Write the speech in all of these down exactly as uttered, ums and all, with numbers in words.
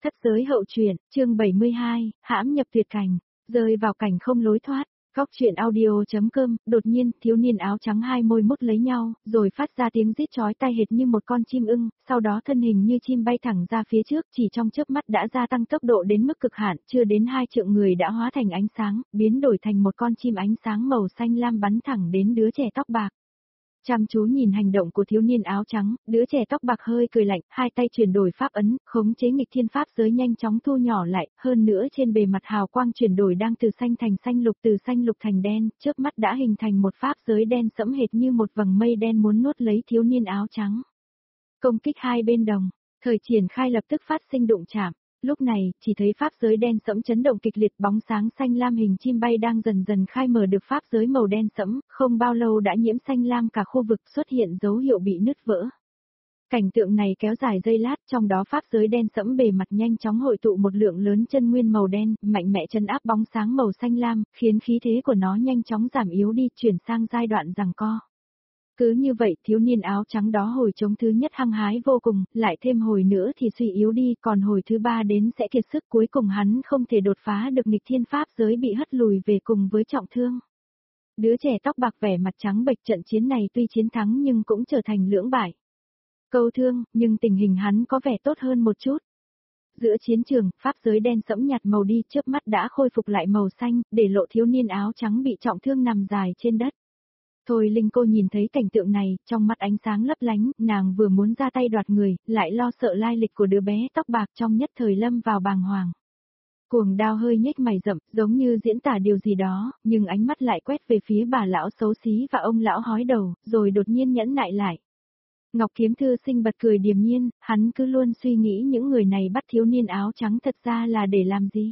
Thất giới hậu truyện, chương bảy mươi hai, hãm nhập tuyệt cảnh, rơi vào cảnh không lối thoát. Góc truyện audio.com, đột nhiên, thiếu niên áo trắng hai môi mút lấy nhau, rồi phát ra tiếng rít chói tai hệt như một con chim ưng, sau đó thân hình như chim bay thẳng ra phía trước, chỉ trong chớp mắt đã gia tăng tốc độ đến mức cực hạn, chưa đến hai trượng người đã hóa thành ánh sáng, biến đổi thành một con chim ánh sáng màu xanh lam bắn thẳng đến đứa trẻ tóc bạc. Chăm chú nhìn hành động của thiếu niên áo trắng, đứa trẻ tóc bạc hơi cười lạnh, hai tay chuyển đổi pháp ấn, khống chế nghịch thiên pháp giới nhanh chóng thu nhỏ lại, hơn nữa trên bề mặt hào quang chuyển đổi đang từ xanh thành xanh lục, từ xanh lục thành đen, trước mắt đã hình thành một pháp giới đen sẫm hệt như một vầng mây đen muốn nuốt lấy thiếu niên áo trắng. Công kích hai bên đồng, thời triển khai lập tức phát sinh đụng chạm. Lúc này, chỉ thấy pháp giới đen sẫm chấn động kịch liệt, bóng sáng xanh lam hình chim bay đang dần dần khai mở được pháp giới màu đen sẫm, không bao lâu đã nhiễm xanh lam cả khu vực, xuất hiện dấu hiệu bị nứt vỡ. Cảnh tượng này kéo dài giây lát, trong đó pháp giới đen sẫm bề mặt nhanh chóng hội tụ một lượng lớn chân nguyên màu đen, mạnh mẽ trấn áp bóng sáng màu xanh lam, khiến khí thế của nó nhanh chóng giảm yếu đi, chuyển sang giai đoạn giằng co. Cứ như vậy, thiếu niên áo trắng đó hồi chống thứ nhất hăng hái vô cùng, lại thêm hồi nữa thì suy yếu đi, còn hồi thứ ba đến sẽ kiệt sức, cuối cùng hắn không thể đột phá được nghịch thiên pháp giới, bị hất lùi về cùng với trọng thương. Đứa trẻ tóc bạc vẻ mặt trắng bệch, trận chiến này tuy chiến thắng nhưng cũng trở thành lưỡng bại. Câu thương, nhưng tình hình hắn có vẻ tốt hơn một chút. Giữa chiến trường, pháp giới đen sẫm nhạt màu đi, chớp mắt đã khôi phục lại màu xanh, để lộ thiếu niên áo trắng bị trọng thương nằm dài trên đất. Thôi Linh cô nhìn thấy cảnh tượng này, trong mắt ánh sáng lấp lánh, nàng vừa muốn ra tay đoạt người, lại lo sợ lai lịch của đứa bé tóc bạc, trong nhất thời lâm vào bàng hoàng. Cuồng Đao hơi nhếch mày rậm, giống như diễn tả điều gì đó, nhưng ánh mắt lại quét về phía bà lão xấu xí và ông lão hói đầu, rồi đột nhiên nhẫn nại lại. Ngọc Kiếm Thư Sinh bật cười điềm nhiên, hắn cứ luôn suy nghĩ những người này bắt thiếu niên áo trắng thật ra là để làm gì.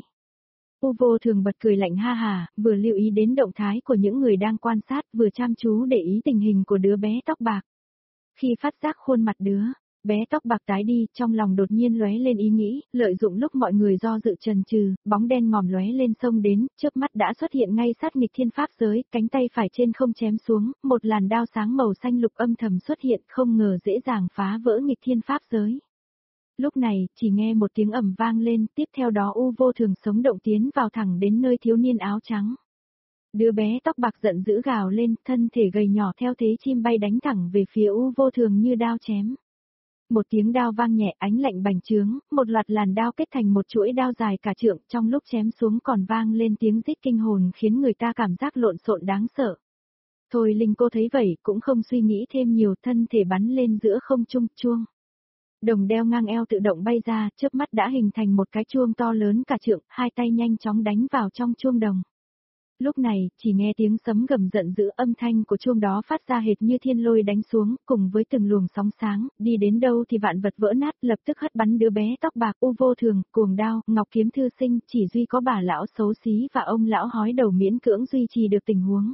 U Vô Thường bật cười lạnh ha hà, vừa lưu ý đến động thái của những người đang quan sát, vừa chăm chú để ý tình hình của đứa bé tóc bạc. Khi phát giác khuôn mặt đứa bé tóc bạc tái đi, trong lòng đột nhiên lóe lên ý nghĩ, lợi dụng lúc mọi người do dự chần chừ, bóng đen ngòm lóe lên xông đến, trước mắt đã xuất hiện ngay sát nghịch thiên pháp giới, cánh tay phải trên không chém xuống, một làn đao sáng màu xanh lục âm thầm xuất hiện, không ngờ dễ dàng phá vỡ nghịch thiên pháp giới. Lúc này, chỉ nghe một tiếng ầm vang lên, tiếp theo đó U Vô Thường sống động tiến vào thẳng đến nơi thiếu niên áo trắng. Đứa bé tóc bạc giận dữ gào lên, thân thể gầy nhỏ theo thế chim bay đánh thẳng về phía U Vô Thường như đao chém. Một tiếng đao vang nhẹ, ánh lạnh bành trướng, một loạt làn đao kết thành một chuỗi đao dài cả trượng, trong lúc chém xuống còn vang lên tiếng rít kinh hồn khiến người ta cảm giác lộn xộn đáng sợ. Thôi Linh cô thấy vậy, cũng không suy nghĩ thêm nhiều, thân thể bắn lên giữa không trung, chuông đồng đeo ngang eo tự động bay ra, chớp mắt đã hình thành một cái chuông to lớn cả trượng, hai tay nhanh chóng đánh vào trong chuông đồng. Lúc này, chỉ nghe tiếng sấm gầm giận dữ, âm thanh của chuông đó phát ra hệt như thiên lôi đánh xuống, cùng với từng luồng sóng sáng, đi đến đâu thì vạn vật vỡ nát, lập tức hất bắn đứa bé tóc bạc. U Vô Thường, Cuồng Đao, Ngọc Kiếm Thư Sinh, chỉ duy có bà lão xấu xí và ông lão hói đầu miễn cưỡng duy trì được tình huống.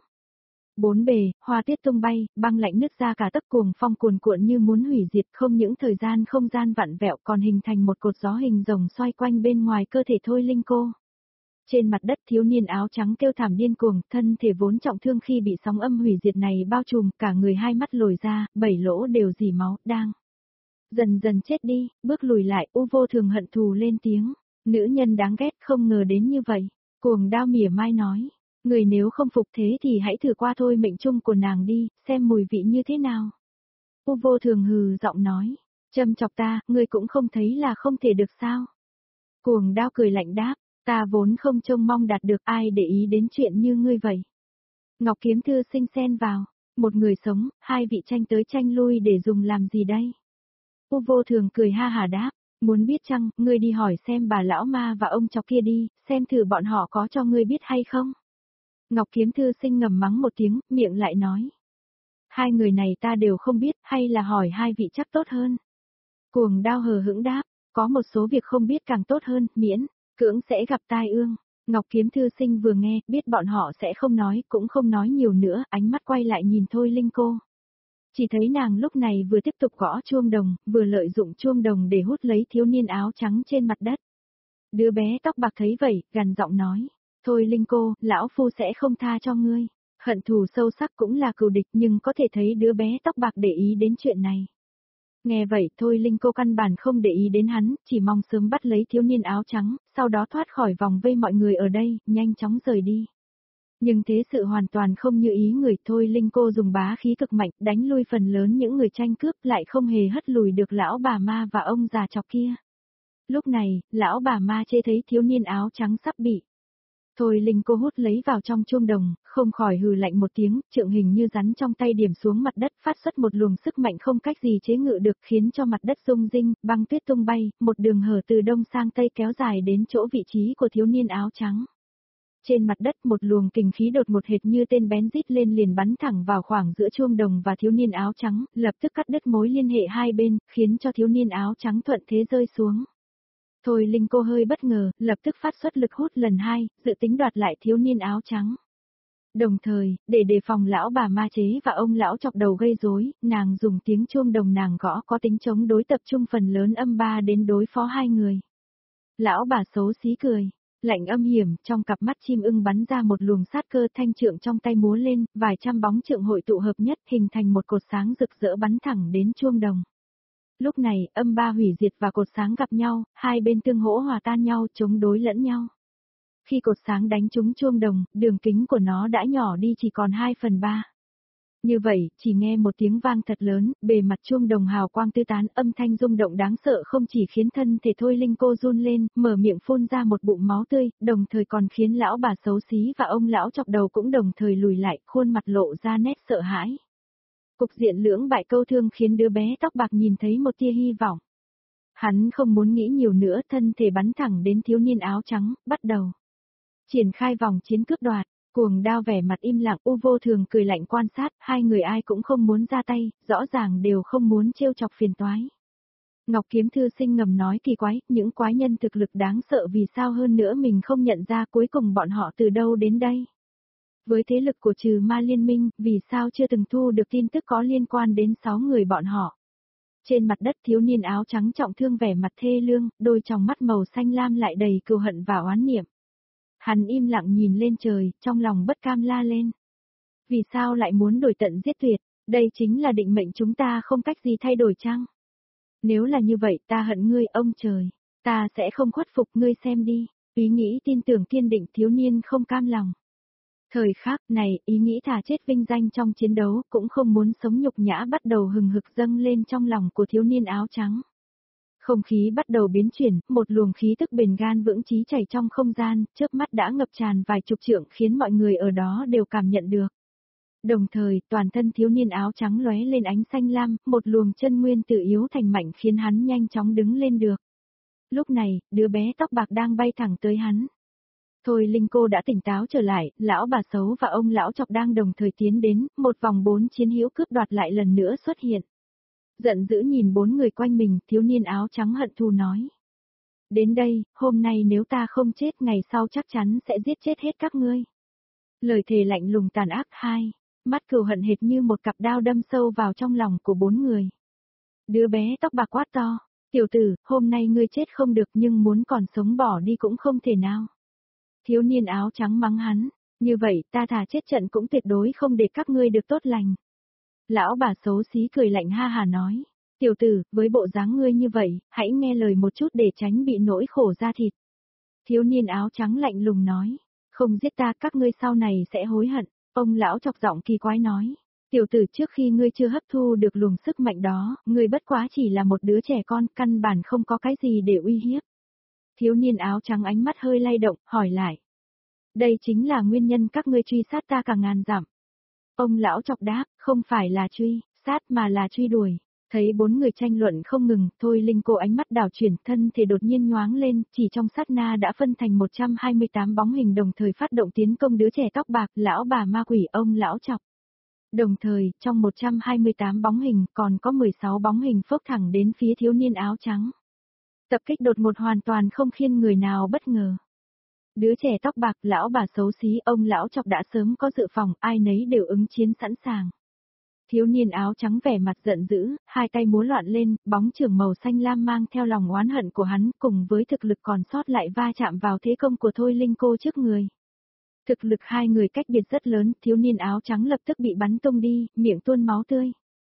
Bốn bề, hoa tiết tung bay, băng lạnh nứt ra cả tấc, cuồng phong cuồn cuộn như muốn hủy diệt, không những thời gian không gian vặn vẹo còn hình thành một cột gió hình rồng xoay quanh bên ngoài cơ thể Thôi Linh cô. Trên mặt đất, thiếu niên áo trắng kêu thảm điên cuồng, thân thể vốn trọng thương khi bị sóng âm hủy diệt này bao trùm, cả người hai mắt lồi ra, bảy lỗ đều rỉ máu, đang dần dần chết đi, bước lùi lại. U Vô Thường hận thù lên tiếng, nữ nhân đáng ghét, không ngờ đến như vậy. Cuồng Đao mỉa mai nói, người nếu không phục thế thì hãy thử qua thôi mệnh chung của nàng đi, xem mùi vị như thế nào. U Vô Thường hừ giọng nói, châm chọc ta, ngươi cũng không thấy là không thể được sao. Cuồng Đao cười lạnh đáp, ta vốn không trông mong đạt được ai để ý đến chuyện như ngươi vậy. Ngọc Kiếm Thư Sinh xen vào, một người sống, hai vị tranh tới tranh lui để dùng làm gì đây? U Vô Thường cười ha hà đáp, muốn biết chăng, ngươi đi hỏi xem bà lão ma và ông chọc kia đi, xem thử bọn họ có cho ngươi biết hay không. Ngọc Kiếm Thư Sinh ngầm mắng một tiếng, miệng lại nói, hai người này ta đều không biết, hay là hỏi hai vị chắc tốt hơn. Cuồng Đao hờ hững đáp, có một số việc không biết càng tốt hơn, miễn cưỡng sẽ gặp tai ương. Ngọc Kiếm Thư Sinh vừa nghe, biết bọn họ sẽ không nói, cũng không nói nhiều nữa, ánh mắt quay lại nhìn Thôi Linh cô. Chỉ thấy nàng lúc này vừa tiếp tục gõ chuông đồng, vừa lợi dụng chuông đồng để hút lấy thiếu niên áo trắng trên mặt đất. Đứa bé tóc bạc thấy vậy, gằn giọng nói, Thôi Linh cô, lão phu sẽ không tha cho ngươi. Hận thù sâu sắc cũng là cừu địch, nhưng có thể thấy đứa bé tóc bạc để ý đến chuyện này. Nghe vậy Thôi Linh cô căn bản không để ý đến hắn, chỉ mong sớm bắt lấy thiếu niên áo trắng, sau đó thoát khỏi vòng vây mọi người ở đây, nhanh chóng rời đi. Nhưng thế sự hoàn toàn không như ý người. Thôi Linh cô dùng bá khí cực mạnh đánh lui phần lớn những người tranh cướp, lại không hề hất lùi được lão bà ma và ông già chọc kia. Lúc này, lão bà ma chê thấy thiếu niên áo trắng sắp bị Thôi Linh cô hút lấy vào trong chuông đồng, không khỏi hừ lạnh một tiếng, trượng hình như rắn trong tay điểm xuống mặt đất, phát xuất một luồng sức mạnh không cách gì chế ngự được, khiến cho mặt đất rung rinh, băng tuyết tung bay, một đường hở từ đông sang tây kéo dài đến chỗ vị trí của thiếu niên áo trắng. Trên mặt đất một luồng kình khí đột một hệt như tên bén rít lên liền bắn thẳng vào khoảng giữa chuông đồng và thiếu niên áo trắng, lập tức cắt đứt mối liên hệ hai bên, khiến cho thiếu niên áo trắng thuận thế rơi xuống. Thôi Linh cô hơi bất ngờ, lập tức phát xuất lực hút lần hai, dự tính đoạt lại thiếu niên áo trắng. Đồng thời, để đề phòng lão bà ma chế và ông lão chọc đầu gây rối, nàng dùng tiếng chuông đồng nàng gõ có tính chống đối tập trung phần lớn âm ba đến đối phó hai người. Lão bà xấu xí cười, lạnh âm hiểm, trong cặp mắt chim ưng bắn ra một luồng sát cơ, thanh trượng trong tay múa lên, vài trăm bóng trượng hội tụ hợp nhất hình thành một cột sáng rực rỡ bắn thẳng đến chuông đồng. Lúc này, âm ba hủy diệt và cột sáng gặp nhau, hai bên tương hỗ hòa tan nhau, chống đối lẫn nhau. Khi cột sáng đánh trúng chuông đồng, đường kính của nó đã nhỏ đi chỉ còn hai phần ba. Như vậy, chỉ nghe một tiếng vang thật lớn, bề mặt chuông đồng hào quang tứ tán, âm thanh rung động đáng sợ không chỉ khiến thân thể Thôi Linh cô run lên, mở miệng phun ra một bụng máu tươi, đồng thời còn khiến lão bà xấu xí và ông lão chọc đầu cũng đồng thời lùi lại, khuôn mặt lộ ra nét sợ hãi. Cục diện lưỡng bại câu thương khiến đứa bé tóc bạc nhìn thấy một tia hy vọng. Hắn không muốn nghĩ nhiều nữa, thân thể bắn thẳng đến thiếu niên áo trắng, bắt đầu triển khai vòng chiến cướp đoạt. Cuồng Đao vẻ mặt im lặng, U Vô Thường cười lạnh quan sát, hai người ai cũng không muốn ra tay, rõ ràng đều không muốn trêu chọc phiền toái. Ngọc Kiếm Thư Sinh ngầm nói kỳ quái, những quái nhân thực lực đáng sợ vì sao hơn nữa mình không nhận ra cuối cùng bọn họ từ đâu đến đây. Với thế lực của Trừ Ma Liên Minh, vì sao chưa từng thu được tin tức có liên quan đến sáu người bọn họ. Trên mặt đất thiếu niên áo trắng trọng thương vẻ mặt thê lương, đôi tròng mắt màu xanh lam lại đầy cừu hận và oán niệm. Hắn im lặng nhìn lên trời, trong lòng bất cam la lên. Vì sao lại muốn đổi tận giết tuyệt, đây chính là định mệnh chúng ta không cách gì thay đổi chăng? Nếu là như vậy ta hận ngươi ông trời, ta sẽ không khuất phục ngươi xem đi, ý nghĩ tin tưởng kiên định thiếu niên không cam lòng. Thời khắc này, ý nghĩ thà chết vinh danh trong chiến đấu cũng không muốn sống nhục nhã bắt đầu hừng hực dâng lên trong lòng của thiếu niên áo trắng. Không khí bắt đầu biến chuyển, một luồng khí tức bền gan vững chí chảy trong không gian, chớp mắt đã ngập tràn vài chục trượng khiến mọi người ở đó đều cảm nhận được. Đồng thời, toàn thân thiếu niên áo trắng lóe lên ánh xanh lam, một luồng chân nguyên tự yếu thành mạnh khiến hắn nhanh chóng đứng lên được. Lúc này, đứa bé tóc bạc đang bay thẳng tới hắn. Thôi Linh cô đã tỉnh táo trở lại, lão bà xấu và ông lão chọc đang đồng thời tiến đến, một vòng bốn chiến hữu cướp đoạt lại lần nữa xuất hiện. Giận dữ nhìn bốn người quanh mình, thiếu niên áo trắng hận thù nói. Đến đây, hôm nay nếu ta không chết ngày sau chắc chắn sẽ giết chết hết các ngươi. Lời thề lạnh lùng tàn ác hai, mắt cừu hận hệt như một cặp đao đâm sâu vào trong lòng của bốn người. Đứa bé tóc bạc quát to, tiểu tử, hôm nay ngươi chết không được nhưng muốn còn sống bỏ đi cũng không thể nào. Thiếu niên áo trắng mắng hắn, như vậy ta thà chết trận cũng tuyệt đối không để các ngươi được tốt lành. Lão bà xấu xí cười lạnh ha hà nói, tiểu tử, với bộ dáng ngươi như vậy, hãy nghe lời một chút để tránh bị nỗi khổ da thịt. Thiếu niên áo trắng lạnh lùng nói, không giết ta các ngươi sau này sẽ hối hận. Ông lão chọc giọng kỳ quái nói, tiểu tử trước khi ngươi chưa hấp thu được luồng sức mạnh đó, ngươi bất quá chỉ là một đứa trẻ con, căn bản không có cái gì để uy hiếp. Thiếu niên áo trắng ánh mắt hơi lay động, hỏi lại. Đây chính là nguyên nhân các ngươi truy sát ta cả ngàn dặm. Ông lão chọc đáp, không phải là truy, sát mà là truy đuổi. Thấy bốn người tranh luận không ngừng, Thôi Linh cô ánh mắt đảo chuyển, thân thể đột nhiên nhoáng lên, chỉ trong sát na đã phân thành một trăm hai mươi tám bóng hình đồng thời phát động tiến công đứa trẻ tóc bạc, lão bà ma quỷ ông lão chọc. Đồng thời, trong một trăm hai mươi tám bóng hình còn có mười sáu bóng hình phốc thẳng đến phía thiếu niên áo trắng. Tập kích đột ngột hoàn toàn không khiến người nào bất ngờ. Đứa trẻ tóc bạc, lão bà xấu xí, ông lão chọc đã sớm có dự phòng, ai nấy đều ứng chiến sẵn sàng. Thiếu niên áo trắng vẻ mặt giận dữ, hai tay múa loạn lên, bóng chưởng màu xanh lam mang theo lòng oán hận của hắn cùng với thực lực còn sót lại va chạm vào thế công của Thôi Linh cô trước người. Thực lực hai người cách biệt rất lớn, thiếu niên áo trắng lập tức bị bắn tung đi, miệng tuôn máu tươi.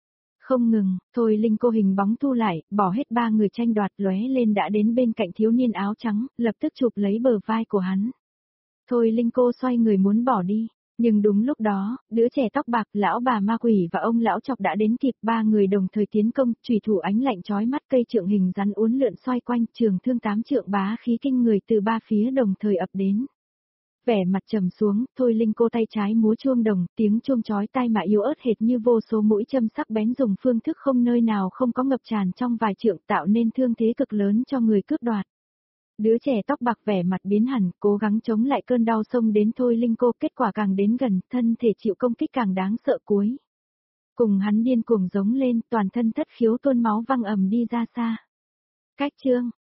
Không ngừng, Thôi Linh cô hình bóng thu lại, bỏ hết ba người tranh đoạt lóe lên đã đến bên cạnh thiếu niên áo trắng, lập tức chụp lấy bờ vai của hắn. Thôi Linh cô xoay người muốn bỏ đi, nhưng đúng lúc đó, đứa trẻ tóc bạc, lão bà ma quỷ và ông lão chọc đã đến kịp, ba người đồng thời tiến công, chủy thủ ánh lạnh chói mắt, cây trượng hình rắn uốn lượn xoay quanh, trường thương tám trượng bá khí kinh người từ ba phía đồng thời ập đến. Vẻ mặt trầm xuống, Thôi Linh cô tay trái múa chuông đồng, tiếng chuông chói tai mà yếu ớt hệt như vô số mũi châm sắc bén dùng phương thức không nơi nào không có ngập tràn trong vài trượng, tạo nên thương thế cực lớn cho người cướp đoạt. Đứa trẻ tóc bạc vẻ mặt biến hẳn, cố gắng chống lại cơn đau xông đến Thôi Linh cô, kết quả càng đến gần, thân thể chịu công kích càng đáng sợ cuối. Cùng hắn điên cuồng giống lên, toàn thân thất khiếu tuôn máu văng ầm đi ra xa. Cách chương